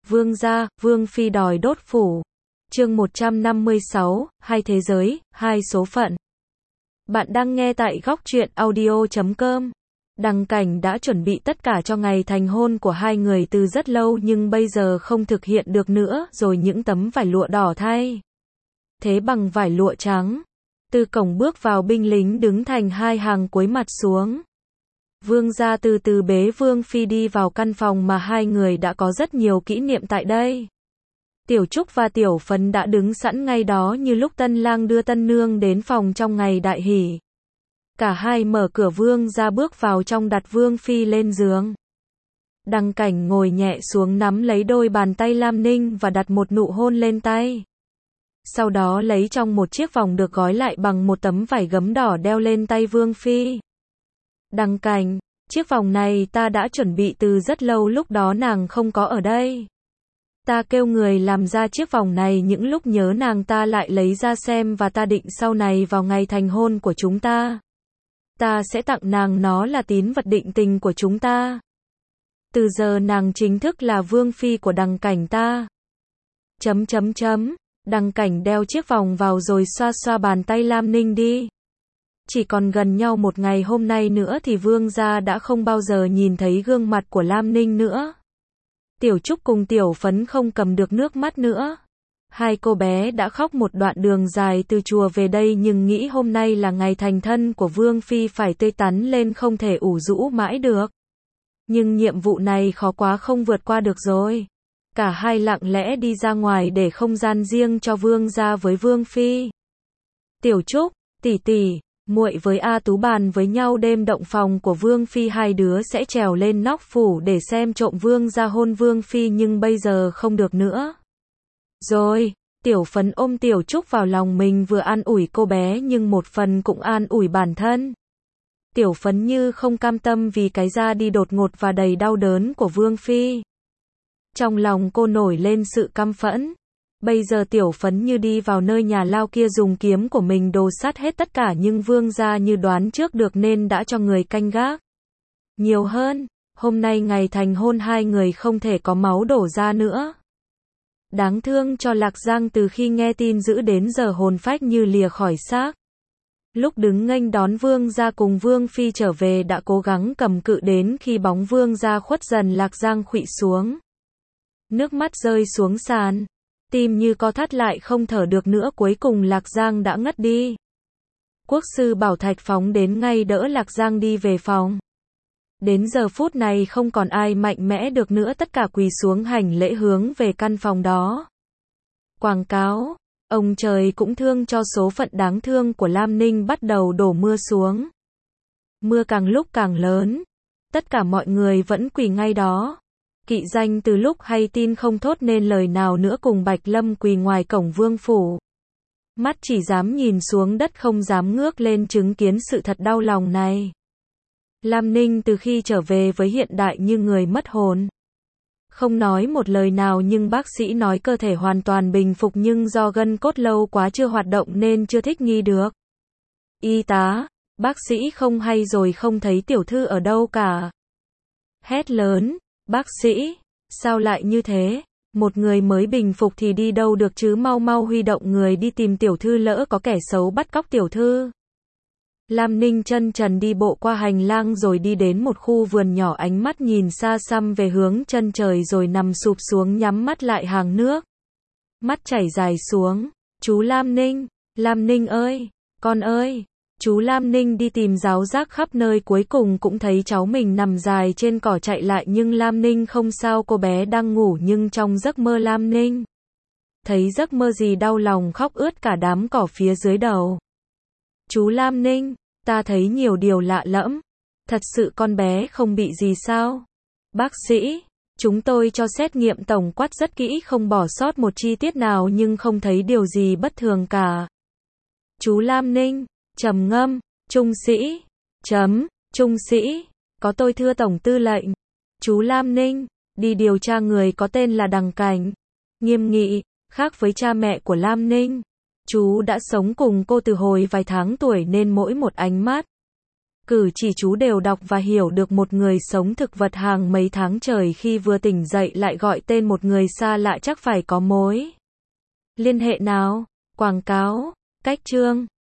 Vương gia, Vương phi đòi đốt phủ. Chương 156, hai thế giới, hai số phận. Bạn đang nghe tại góc truyện audio.com. Đằng Cảnh đã chuẩn bị tất cả cho ngày thành hôn của hai người từ rất lâu nhưng bây giờ không thực hiện được nữa, rồi những tấm vải lụa đỏ thay thế bằng vải lụa trắng. Từ cổng bước vào, binh lính đứng thành hai hàng cúi mặt xuống. Vương gia từ từ bế Vương phi đi vào căn phòng mà hai người đã có rất nhiều kỷ niệm tại đây. Tiểu Trúc và Tiểu Phấn đã đứng sẵn ngay đó như lúc tân lang đưa tân nương đến phòng trong ngày đại hỷ. Cả hai mở cửa, Vương gia bước vào trong, đặt Vương phi lên giường. Đằng Cảnh ngồi nhẹ xuống, nắm lấy đôi bàn tay Lam Ninh và đặt một nụ hôn lên tay. Sau đó lấy trong một chiếc vòng được gói lại bằng một tấm vải gấm đỏ đeo lên tay Vương phi. Đằng Cảnh, chiếc vòng này ta đã chuẩn bị từ rất lâu, lúc đó nàng không có ở đây. Ta kêu người làm ra chiếc vòng này, những lúc nhớ nàng ta lại lấy ra xem, và ta định sau này vào ngày thành hôn của chúng ta, ta sẽ tặng nàng nó là tín vật định tình của chúng ta. Từ giờ nàng chính thức là Vương phi của Đằng Cảnh ta. Đằng Cảnh đeo chiếc vòng vào rồi xoa xoa bàn tay Lam Ninh đi. Chỉ còn gần nhau một ngày hôm nay nữa thì Vương gia đã không bao giờ nhìn thấy gương mặt của Lam Ninh nữa. Tiểu Trúc cùng Tiểu Phấn không cầm được nước mắt nữa. Hai cô bé đã khóc một đoạn đường dài từ chùa về đây, nhưng nghĩ hôm nay là ngày thành thân của Vương phi phải tươi tắn lên, không thể ủ rũ mãi được. Nhưng nhiệm vụ này khó quá, không vượt qua được rồi. Cả hai lặng lẽ đi ra ngoài để không gian riêng cho Vương gia với Vương phi. Tiểu Trúc, tỷ tỷ, muội với A Tú bàn với nhau đêm động phòng của Vương phi, hai đứa sẽ trèo lên nóc phủ để xem trộm Vương gia hôn Vương phi, nhưng bây giờ không được nữa. Rồi, Tiểu Phấn ôm Tiểu Trúc vào lòng mình, vừa an ủi cô bé nhưng một phần cũng an ủi bản thân. Tiểu Phấn như không cam tâm vì cái ra đi đột ngột và đầy đau đớn của Vương phi. Trong lòng cô nổi lên sự căm phẫn. Bây giờ Tiểu Phấn như đi vào nơi nhà lao kia, dùng kiếm của mình đồ sát hết tất cả, nhưng Vương gia như đoán trước được nên đã cho người canh gác nhiều hơn. Hôm nay ngày thành hôn, hai người không thể có máu đổ ra nữa. Đáng thương cho Lạc Giang, từ khi nghe tin dữ đến giờ hồn phách như lìa khỏi xác. Lúc đứng nghênh đón Vương gia cùng Vương phi trở về đã cố gắng cầm cự, đến khi bóng Vương gia khuất dần, Lạc Giang khuỵu xuống. Nước mắt rơi xuống sàn. Tim như co thắt lại, không thở được nữa, cuối cùng Lạc Giang đã ngất đi. Quốc sư Bảo Thạch phóng đến ngay đỡ Lạc Giang đi về phòng. Đến giờ phút này không còn ai mạnh mẽ được nữa, tất cả quỳ xuống hành lễ hướng về căn phòng đó. Quảng cáo, ông trời cũng thương cho số phận đáng thương của Lam Ninh. Bắt đầu đổ mưa xuống. Mưa càng lúc càng lớn. Tất cả mọi người vẫn quỳ ngay đó. Kỵ danh từ lúc hay tin không thốt nên lời nào nữa, cùng Bạch Lâm quỳ ngoài cổng vương phủ. Mắt chỉ dám nhìn xuống đất, không dám ngước lên chứng kiến sự thật đau lòng này. Lam Ninh từ khi trở về với hiện đại như người mất hồn. Không nói một lời nào, nhưng bác sĩ nói cơ thể hoàn toàn bình phục, nhưng do gân cốt lâu quá chưa hoạt động nên chưa thích nghi được. Y tá, bác sĩ không hay rồi, không thấy tiểu thư ở đâu cả. Hét lớn, bác sĩ, sao lại như thế? Một người mới bình phục thì đi đâu được chứ, mau mau huy động người đi tìm tiểu thư, lỡ có kẻ xấu bắt cóc tiểu thư. Lam Ninh chân trần đi bộ qua hành lang rồi đi đến một khu vườn nhỏ, ánh mắt nhìn xa xăm về hướng chân trời rồi nằm sụp xuống, nhắm mắt lại hàng nước. Mắt chảy dài xuống. Chú Lam Ninh ơi, con ơi. Chú Lam Ninh đi tìm ráo rác khắp nơi, cuối cùng cũng thấy cháu mình nằm dài trên cỏ, chạy lại nhưng Lam Ninh không sao, cô bé đang ngủ, nhưng trong giấc mơ Lam Ninh thấy giấc mơ gì đau lòng, khóc ướt cả đám cỏ phía dưới đầu. Chú Lam Ninh, ta thấy nhiều điều lạ lẫm. Thật sự con bé không bị gì sao? Bác sĩ, chúng tôi cho xét nghiệm tổng quát rất kỹ, không bỏ sót một chi tiết nào, nhưng không thấy điều gì bất thường cả. Chú Lam Ninh trầm ngâm, trung sĩ, trung sĩ, có tôi thưa tổng tư lệnh. Chú Lam Ninh, đi điều tra người có tên là Đằng Cảnh. Nghiêm nghị, khác với cha mẹ của Lam Ninh. Chú đã sống cùng cô từ hồi vài tháng tuổi nên mỗi một ánh mắt Cử chỉ chú đều đọc và hiểu được một người sống thực vật hàng mấy tháng trời khi vừa tỉnh dậy lại gọi tên một người xa lạ chắc phải có mối liên hệ nào. Quảng cáo, cách chương